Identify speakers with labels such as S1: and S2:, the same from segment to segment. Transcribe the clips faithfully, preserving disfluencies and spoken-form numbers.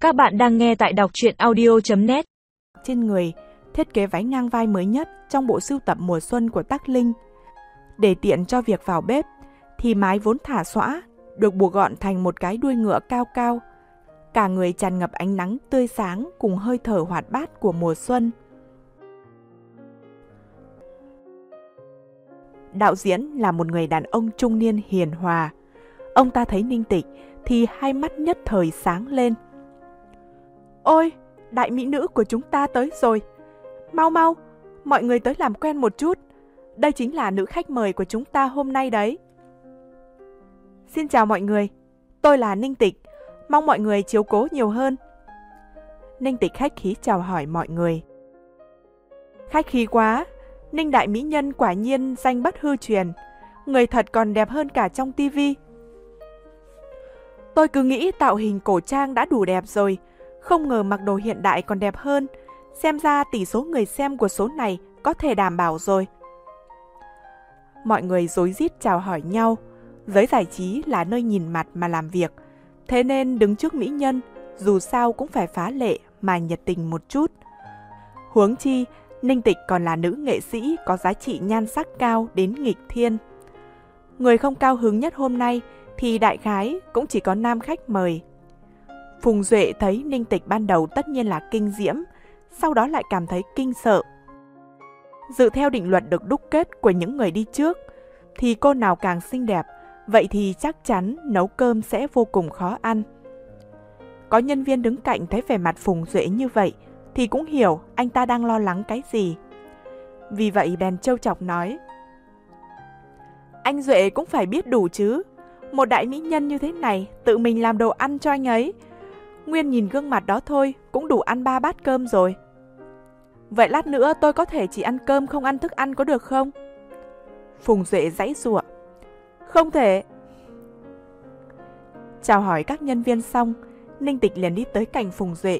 S1: Các bạn đang nghe tại đọc truyện audio chấm net.
S2: Trên người, thiết kế váy ngang vai mới nhất trong bộ sưu tập mùa xuân của Tắc Linh. Để tiện cho việc vào bếp, thì mái vốn thả xõa, được buộc gọn thành một cái đuôi ngựa cao cao. Cả người tràn ngập ánh nắng tươi sáng cùng hơi thở hoạt bát của mùa xuân. Đạo diễn là một người đàn ông trung niên hiền hòa. Ông ta thấy Ninh Tịch thì hai mắt nhất thời sáng lên. Ôi, đại mỹ nữ của chúng ta tới rồi. Mau mau, mọi người tới làm quen một chút. Đây chính là nữ khách mời của chúng ta hôm nay đấy. Xin chào mọi người, tôi là Ninh Tịch. Mong mọi người chiếu cố nhiều hơn. Ninh Tịch khách khí chào hỏi mọi người. Khách khí quá, Ninh đại mỹ nhân quả nhiên danh bất hư truyền. Người thật còn đẹp hơn cả trong tivi. Tôi cứ nghĩ tạo hình cổ trang đã đủ đẹp rồi, không ngờ mặc đồ hiện đại còn đẹp hơn. Xem ra tỷ số người xem của số này có thể đảm bảo rồi. Mọi người rối rít chào hỏi nhau. Giới giải trí là nơi nhìn mặt mà làm việc, thế nên đứng trước mỹ nhân dù sao cũng phải phá lệ mà nhiệt tình một chút. Huống chi, Ninh Tịch còn là nữ nghệ sĩ có giá trị nhan sắc cao đến nghịch thiên. Người không cao hứng nhất hôm nay thì đại khái cũng chỉ có nam khách mời. Phùng Duệ thấy Ninh Tịch ban đầu tất nhiên là kinh diễm, sau đó lại cảm thấy kinh sợ. Dự theo định luật được đúc kết của những người đi trước, thì cô nào càng xinh đẹp, vậy thì chắc chắn nấu cơm sẽ vô cùng khó ăn. Có nhân viên đứng cạnh thấy vẻ mặt Phùng Duệ như vậy, thì cũng hiểu anh ta đang lo lắng cái gì. Vì vậy bèn trêu chọc nói: Anh Duệ cũng phải biết đủ chứ. Một đại mỹ nhân như thế này, tự mình làm đồ ăn cho anh ấy. Nguyên nhìn gương mặt đó thôi, cũng đủ ăn ba bát cơm rồi. Vậy lát nữa tôi có thể chỉ ăn cơm không ăn thức ăn có được không? Phùng Duệ giãy giụa: Không thể. Chào hỏi các nhân viên xong, Ninh Tịch liền đi tới cạnh Phùng Duệ.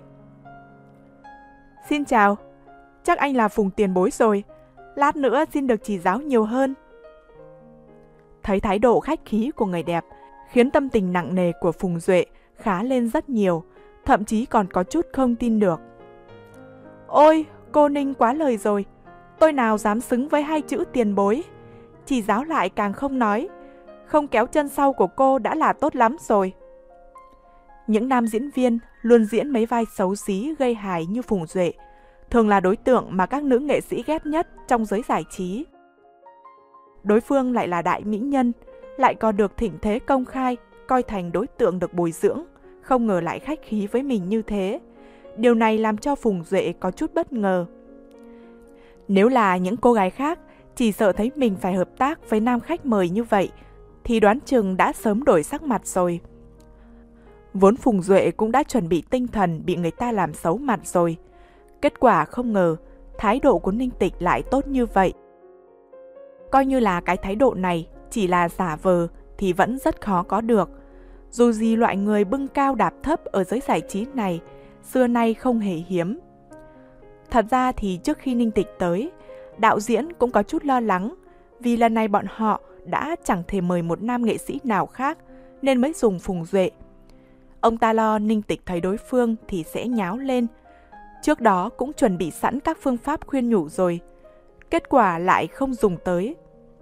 S2: Xin chào, chắc anh là Phùng tiền bối rồi. Lát nữa xin được chỉ giáo nhiều hơn. Thấy thái độ khách khí của người đẹp khiến tâm tình nặng nề của Phùng Duệ khá lên rất nhiều, thậm chí còn có chút không tin được. Ôi, cô Ninh quá lời rồi. Tôi nào dám xứng với hai chữ tiền bối. Chỉ giáo lại càng không nói. Không kéo chân sau của cô đã là tốt lắm rồi. Những nam diễn viên luôn diễn mấy vai xấu xí gây hài như Phùng Duệ thường là đối tượng mà các nữ nghệ sĩ ghét nhất trong giới giải trí. Đối phương lại là đại mỹ nhân, lại còn được thịnh thế công khai, coi thành đối tượng được bồi dưỡng, không ngờ lại khách khí với mình như thế. Điều này làm cho Phùng Duệ có chút bất ngờ. Nếu là những cô gái khác, chỉ sợ thấy mình phải hợp tác với nam khách mời như vậy, thì đoán chừng đã sớm đổi sắc mặt rồi. Vốn Phùng Duệ cũng đã chuẩn bị tinh thần bị người ta làm xấu mặt rồi. Kết quả không ngờ, thái độ của Ninh Tịch lại tốt như vậy. Coi như là cái thái độ này chỉ là giả vờ thì vẫn rất khó có được. Dù gì loại người bưng cao đạp thấp ở giới giải trí này xưa nay không hề hiếm. Thật ra thì trước khi Ninh Tịch tới, đạo diễn cũng có chút lo lắng, vì lần này bọn họ đã chẳng thể mời một nam nghệ sĩ nào khác nên mới dùng Phùng Duệ. Ông ta lo Ninh Tịch thấy đối phương thì sẽ nháo lên. Trước đó cũng chuẩn bị sẵn các phương pháp khuyên nhủ rồi. Kết quả lại không dùng tới.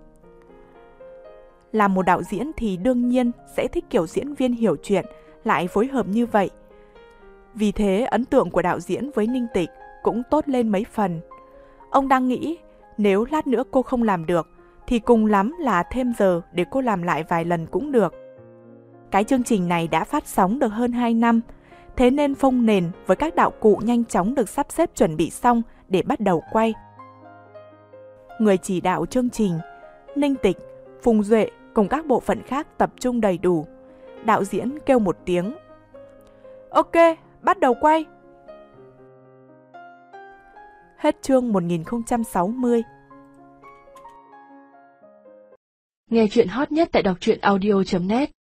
S2: Là một đạo diễn thì đương nhiên sẽ thích kiểu diễn viên hiểu chuyện lại phối hợp như vậy. Vì thế ấn tượng của đạo diễn với Ninh Tịch cũng tốt lên mấy phần. Ông đang nghĩ nếu lát nữa cô không làm được thì cùng lắm là thêm giờ để cô làm lại vài lần cũng được. Cái chương trình này đã phát sóng được hơn hai năm, thế nên phông nền với các đạo cụ nhanh chóng được sắp xếp chuẩn bị xong để bắt đầu quay. Người chỉ đạo chương trình, Ninh Tịch, Phùng Duệ cùng các bộ phận khác tập trung đầy đủ. Đạo diễn kêu một tiếng: Ok, bắt đầu quay. Hết chương một nghìn không trăm sáu mươi.
S1: Nghe chuyện hot nhất tại đọc truyện audio chấm net.